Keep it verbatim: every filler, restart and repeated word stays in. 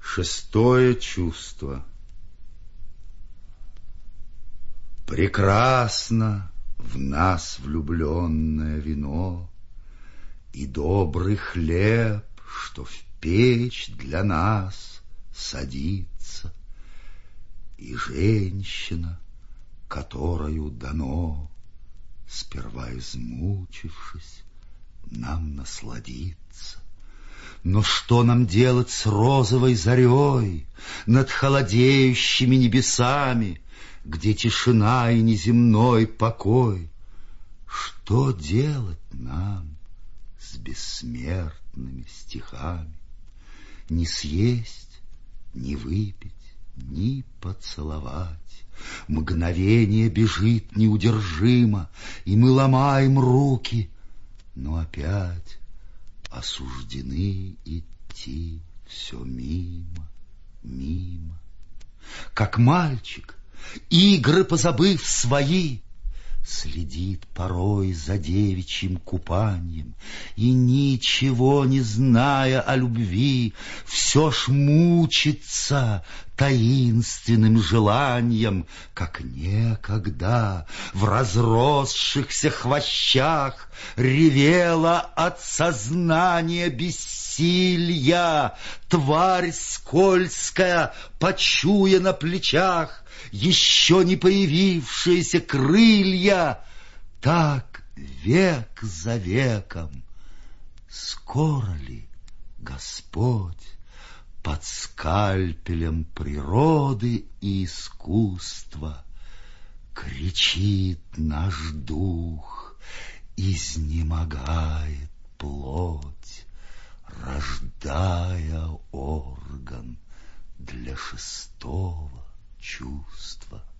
Шестое чувство. Прекрасно в нас влюбленное вино, и добрый хлеб, что в печь для нас садится, и женщина, которою дано, сперва измучившись, нам насладиться. Но что нам делать с розовой зарей над холодеющими небесами, где тишина и неземной покой? Что делать нам с бессмертными стихами? Не съесть, не выпить, ни поцеловать. Мгновение бежит неудержимо, и мы ломаем руки, но опять осуждены идти все мимо, мимо. Как мальчик, игры позабыв свои, следит порой за девичьим купанием, и, ничего не зная о любви, все ж мучится таинственным желанием, как некогда в разросшихся хвощах ревела от сознания бессилья тварь скользкая, почуя на плечах еще не появившиеся крылья. Так век за веком скоро ли Господь под скальпелем природы и искусства кричит наш дух, изнемогает плоть, рождая орган для шестого чувства?